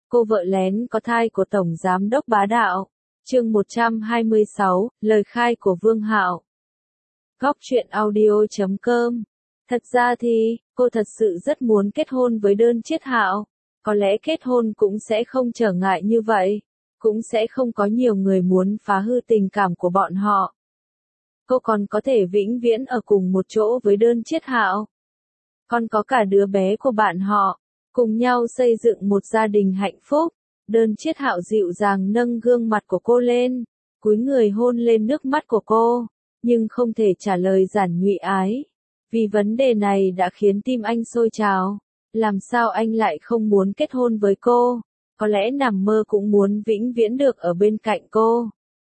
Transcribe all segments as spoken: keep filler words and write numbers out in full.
Cô vợ lén có thai của Tổng Giám đốc bá đạo. Chương một trăm hai mươi sáu, lời khai của Vương Hạo. Góc truyện audio chấm com. Thật ra thì, cô thật sự rất muốn kết hôn với Đơn Chiết Hạo. Có lẽ kết hôn cũng sẽ không trở ngại như vậy. Cũng sẽ không có nhiều người muốn phá hư tình cảm của bọn họ. Cô còn có thể vĩnh viễn ở cùng một chỗ với Đơn Chiết Hạo. Còn có cả đứa bé của bạn họ. Cùng nhau xây dựng một gia đình hạnh phúc. Đơn Chiết Hạo dịu dàng nâng gương mặt của cô lên, cúi người hôn lên nước mắt của cô, nhưng không thể trả lời giản nhụy ái. Vì vấn đề này đã khiến tim anh sôi trào. Làm sao anh lại không muốn kết hôn với cô? Có lẽ nằm mơ cũng muốn vĩnh viễn được ở bên cạnh cô.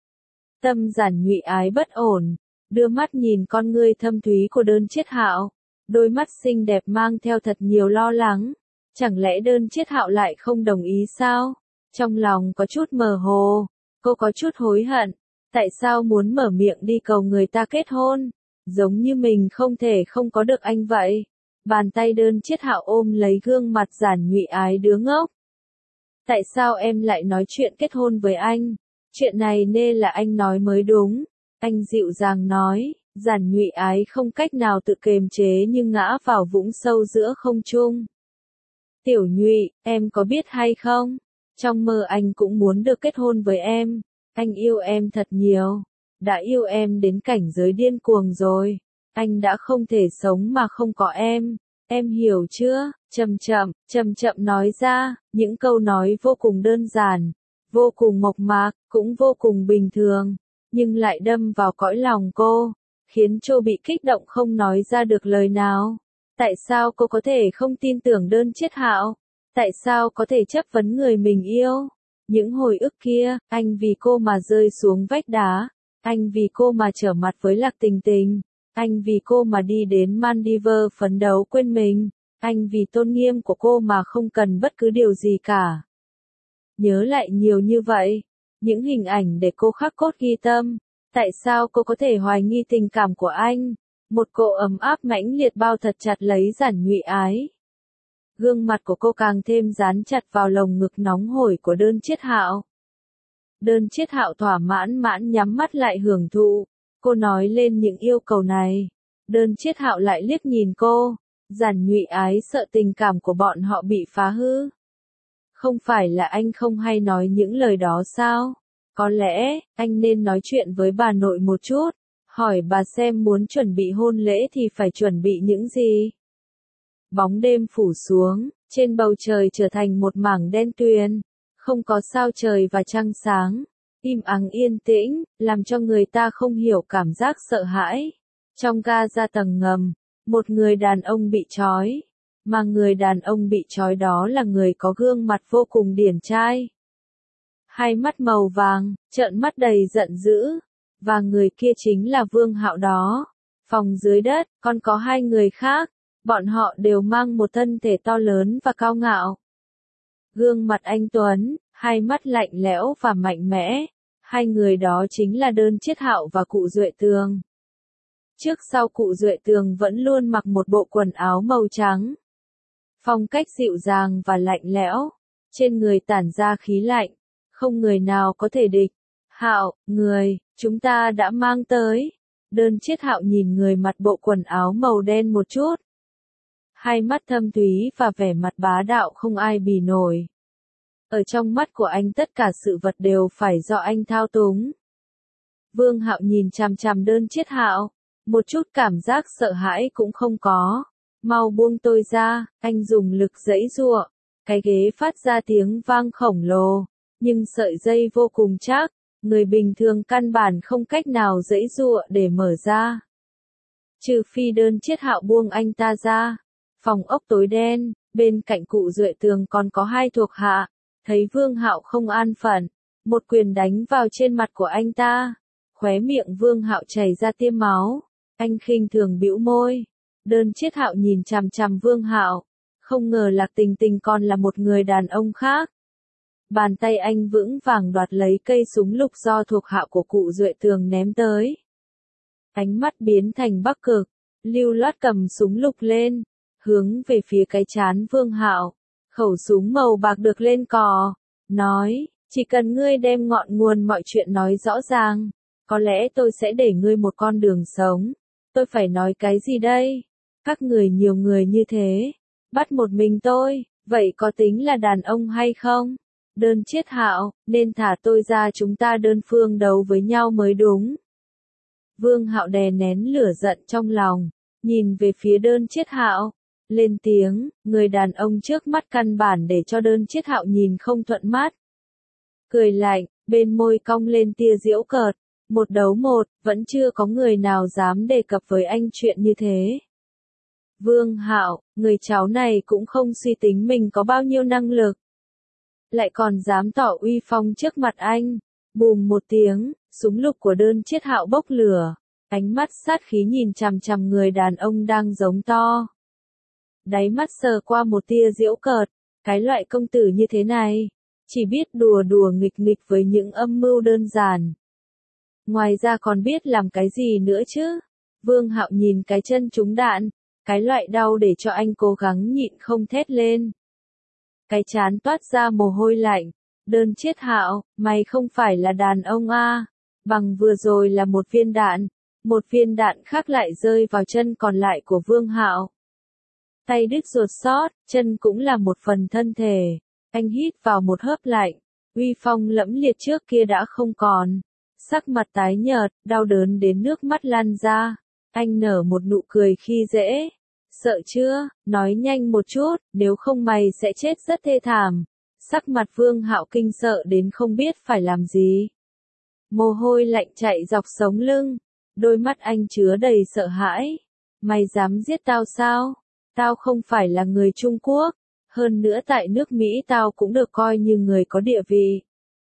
Tâm giản nhụy ái bất ổn, đưa mắt nhìn con ngươi thâm thúy của Đơn Chiết Hạo. Đôi mắt xinh đẹp mang theo thật nhiều lo lắng. Chẳng lẽ Đơn Chiết Hạo lại không đồng ý sao? Trong lòng có chút mơ hồ, cô có chút hối hận. Tại sao muốn mở miệng đi cầu người ta kết hôn? Giống như mình không thể không có được anh vậy. Bàn tay Đơn Chiết Hạo ôm lấy gương mặt giản nhụy ái đứa ngốc. Tại sao em lại nói chuyện kết hôn với anh? Chuyện này nên là anh nói mới đúng. Anh dịu dàng nói, giản nhụy ái không cách nào tự kiềm chế nhưng ngã vào vũng sâu giữa không trung. Tiểu Nhụy, em có biết hay không? Trong mơ anh cũng muốn được kết hôn với em. Anh yêu em thật nhiều. Đã yêu em đến cảnh giới điên cuồng rồi. Anh đã không thể sống mà không có em. Em hiểu chưa? Chậm chậm, chậm chậm nói ra, những câu nói vô cùng đơn giản, vô cùng mộc mạc, cũng vô cùng bình thường, nhưng lại đâm vào cõi lòng cô, khiến Châu bị kích động không nói ra được lời nào. Tại sao cô có thể không tin tưởng Đơn Chiết Hạo? Tại sao có thể chấp vấn người mình yêu? Những hồi ức kia, anh vì cô mà rơi xuống vách đá. Anh vì cô mà trở mặt với Lạc Tình Tình. Anh vì cô mà đi đến Maldives phấn đấu quên mình. Anh vì tôn nghiêm của cô mà không cần bất cứ điều gì cả. Nhớ lại nhiều như vậy. Những hình ảnh để cô khắc cốt ghi tâm. Tại sao cô có thể hoài nghi tình cảm của anh? Một cỗ ấm áp mãnh liệt bao thật chặt lấy giản nhụy ái. Gương mặt của cô càng thêm dán chặt vào lồng ngực nóng hổi của Đơn Chiết Hạo. Đơn Chiết Hạo thỏa mãn mãn nhắm mắt lại hưởng thụ. Cô nói lên những yêu cầu này. Đơn Chiết Hạo lại liếc nhìn cô. Giản nhụy ái sợ tình cảm của bọn họ bị phá hư. Không phải là anh không hay nói những lời đó sao? Có lẽ, anh nên nói chuyện với bà nội một chút. Hỏi bà xem muốn chuẩn bị hôn lễ thì phải chuẩn bị những gì? Bóng đêm phủ xuống, trên bầu trời trở thành một mảng đen tuyền, không có sao trời và trăng sáng, im ắng yên tĩnh, làm cho người ta không hiểu cảm giác sợ hãi. Trong ga ra tầng ngầm, một người đàn ông bị trói, mà người đàn ông bị trói đó là người có gương mặt vô cùng điển trai. Hai mắt màu vàng, trợn mắt đầy giận dữ, và người kia chính là Vương Hạo đó. Phòng dưới đất, còn có hai người khác. Bọn họ đều mang một thân thể to lớn và cao ngạo. Gương mặt anh tuấn, hai mắt lạnh lẽo và mạnh mẽ. Hai người đó chính là Đơn Chiết Hạo và Cụ Duệ Tường. Trước sau Cụ Duệ Tường vẫn luôn mặc một bộ quần áo màu trắng. Phong cách dịu dàng và lạnh lẽo. Trên người tản ra khí lạnh. Không người nào có thể địch. Hạo, người, chúng ta đã mang tới. Đơn Chiết Hạo nhìn người mặc bộ quần áo màu đen một chút. Hai mắt thâm thúy và vẻ mặt bá đạo không ai bì nổi. Ở trong mắt của anh tất cả sự vật đều phải do anh thao túng. Vương Hạo nhìn chằm chằm Đơn Chiết Hạo, một chút cảm giác sợ hãi cũng không có. Mau buông tôi ra, anh dùng lực giãy giụa. Cái ghế phát ra tiếng vang khổng lồ, nhưng sợi dây vô cùng chắc, người bình thường căn bản không cách nào giãy giụa để mở ra. Trừ phi Đơn Chiết Hạo buông anh ta ra. Phòng ốc tối đen, bên cạnh Cụ Duệ Tường còn có hai thuộc hạ, thấy Vương Hạo không an phận, một quyền đánh vào trên mặt của anh ta, khóe miệng Vương Hạo chảy ra tiêm máu, anh khinh thường bĩu môi. Đơn Chiết Hạo nhìn chằm chằm Vương Hạo, không ngờ Lạc Tình Tình còn là một người đàn ông khác. Bàn tay anh vững vàng đoạt lấy cây súng lục do thuộc hạ của Cụ Duệ Tường ném tới. Ánh mắt biến thành Bắc Cực, lưu loát cầm súng lục lên. Hướng về phía cái trán Vương Hạo, khẩu súng màu bạc được lên cò, nói, chỉ cần ngươi đem ngọn nguồn mọi chuyện nói rõ ràng, có lẽ tôi sẽ để ngươi một con đường sống. Tôi phải nói cái gì đây? Các người nhiều người như thế, bắt một mình tôi, vậy có tính là đàn ông hay không? Đơn Chiết Hạo, nên thả tôi ra, chúng ta đơn phương đấu với nhau mới đúng. Vương Hạo đè nén lửa giận trong lòng, nhìn về phía Đơn Chiết Hạo, lên tiếng, người đàn ông trước mắt căn bản để cho Đơn Chiết Hạo nhìn không thuận mắt. Cười lạnh, bên môi cong lên tia giễu cợt, một đấu một, vẫn chưa có người nào dám đề cập với anh chuyện như thế. Vương Hạo, người cháu này cũng không suy tính mình có bao nhiêu năng lực, lại còn dám tỏ uy phong trước mặt anh. Bùm một tiếng, súng lục của Đơn Chiết Hạo bốc lửa, ánh mắt sát khí nhìn chằm chằm người đàn ông đang giống to. Đáy mắt sờ qua một tia giễu cợt, cái loại công tử như thế này, chỉ biết đùa đùa nghịch nghịch với những âm mưu đơn giản. Ngoài ra còn biết làm cái gì nữa chứ? Vương Hạo nhìn cái chân trúng đạn, cái loại đau để cho anh cố gắng nhịn không thét lên. Cái trán toát ra mồ hôi lạnh. Đơn Chiết Hạo, mày không phải là đàn ông à? Bằng vừa rồi là một viên đạn, một viên đạn khác lại rơi vào chân còn lại của Vương Hạo. Tay đứt ruột sót, chân cũng là một phần thân thể. Anh hít vào một hớp lạnh, uy phong lẫm liệt trước kia đã không còn. Sắc mặt tái nhợt, đau đớn đến nước mắt lan ra. Anh nở một nụ cười khi dễ. Sợ chưa? Nói nhanh một chút, nếu không mày sẽ chết rất thê thảm. Sắc mặt Vương Hạo kinh sợ đến không biết phải làm gì. Mồ hôi lạnh chạy dọc sống lưng, đôi mắt anh chứa đầy sợ hãi. Mày dám giết tao sao? Tao không phải là người Trung Quốc, hơn nữa tại nước Mỹ tao cũng được coi như người có địa vị.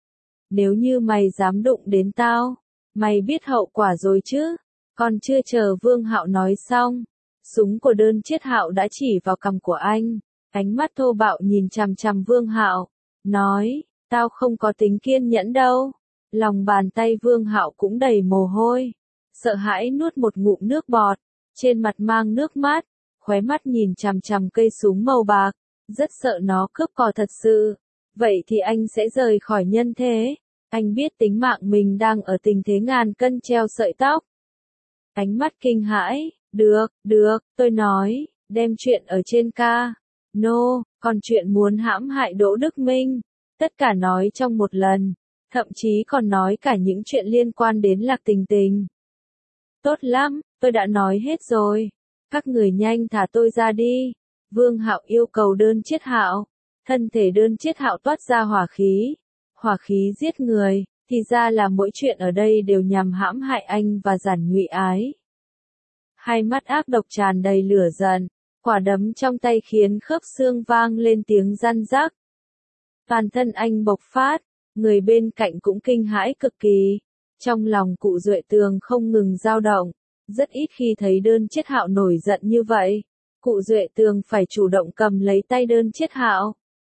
Nếu như mày dám đụng đến tao, mày biết hậu quả rồi chứ? Còn chưa chờ Vương Hạo nói xong, súng của Đơn Chiết Hạo đã chỉ vào cằm của anh. Ánh mắt thô bạo nhìn chằm chằm Vương Hạo, nói, tao không có tính kiên nhẫn đâu. Lòng bàn tay Vương Hạo cũng đầy mồ hôi, sợ hãi nuốt một ngụm nước bọt, trên mặt mang nước mắt, khóe mắt nhìn chằm chằm cây súng màu bạc, rất sợ nó cướp cò thật sự. Vậy thì anh sẽ rời khỏi nhân thế. Anh biết tính mạng mình đang ở tình thế ngàn cân treo sợi tóc. Ánh mắt kinh hãi, được, được, tôi nói, đem chuyện ở trên ca. No, còn chuyện muốn hãm hại Đỗ Đức Minh, tất cả nói trong một lần, thậm chí còn nói cả những chuyện liên quan đến Lạc Tình Tình. Tốt lắm, tôi đã nói hết rồi, các người nhanh thả tôi ra đi. Vương Hạo yêu cầu Đơn Chiết Hạo, thân thể Đơn Chiết Hạo toát ra hỏa khí, hỏa khí giết người, thì ra là mỗi chuyện ở đây đều nhằm hãm hại anh và Giản Nhụy Ái. Hai mắt ác độc tràn đầy lửa giận. Quả đấm trong tay khiến khớp xương vang lên tiếng răn rắc. Toàn thân anh bộc phát, người bên cạnh cũng kinh hãi cực kỳ. Trong lòng cụ Duệ Tường không ngừng dao động, rất ít khi thấy Đơn Chiết Hạo nổi giận như vậy. Cụ Duệ Tường phải chủ động cầm lấy tay Đơn Chiết Hạo.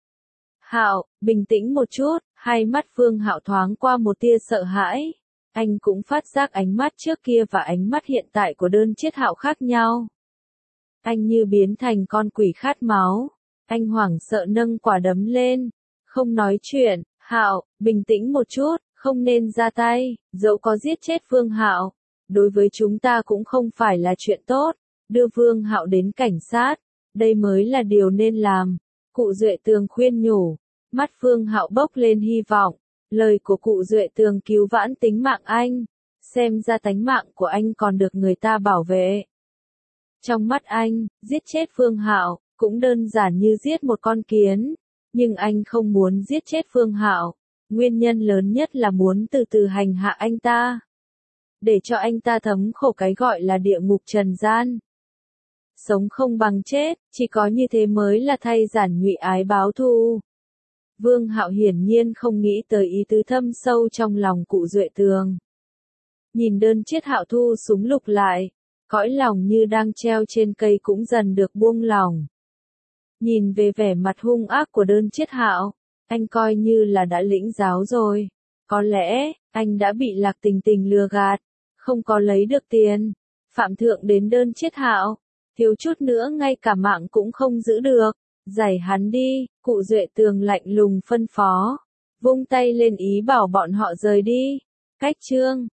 Hạo, bình tĩnh một chút, hai mắt Vương Hạo thoáng qua một tia sợ hãi. Anh cũng phát giác ánh mắt trước kia và ánh mắt hiện tại của Đơn Chiết Hạo khác nhau. Anh như biến thành con quỷ khát máu. Anh hoảng sợ nâng quả đấm lên. Không nói chuyện, Hạo, bình tĩnh một chút, không nên ra tay, dẫu có giết chết Vương Hạo, đối với chúng ta cũng không phải là chuyện tốt. Đưa Vương Hạo đến cảnh sát, đây mới là điều nên làm. Cụ Duệ Tường khuyên nhủ, mắt Vương Hạo bốc lên hy vọng. Lời của cụ Duệ Tường cứu vãn tính mạng anh. Xem ra tánh mạng của anh còn được người ta bảo vệ. Trong mắt anh, giết chết Vương Hạo cũng đơn giản như giết một con kiến, nhưng anh không muốn giết chết Vương Hạo. Nguyên nhân lớn nhất là muốn từ từ hành hạ anh ta, để cho anh ta thấm khổ cái gọi là địa ngục trần gian. Sống không bằng chết, chỉ có như thế mới là thay Giản Nhụy Ái báo thù. Vương Hạo hiển nhiên không nghĩ tới ý tứ thâm sâu trong lòng cụ Duệ Tường. Nhìn Đơn Chiết Hạo thu súng lục lại, cõi lòng như đang treo trên cây cũng dần được buông lỏng. Nhìn về vẻ mặt hung ác của Đơn Chiết Hạo, anh coi như là đã lĩnh giáo rồi. Có lẽ, anh đã bị Lạc Tình Tình lừa gạt, không có lấy được tiền. Phạm thượng đến Đơn Chiết Hạo, thiếu chút nữa ngay cả mạng cũng không giữ được. Giải hắn đi, cụ Duệ Tường lạnh lùng phân phó. Vung tay lên ý bảo bọn họ rời đi. Cách chương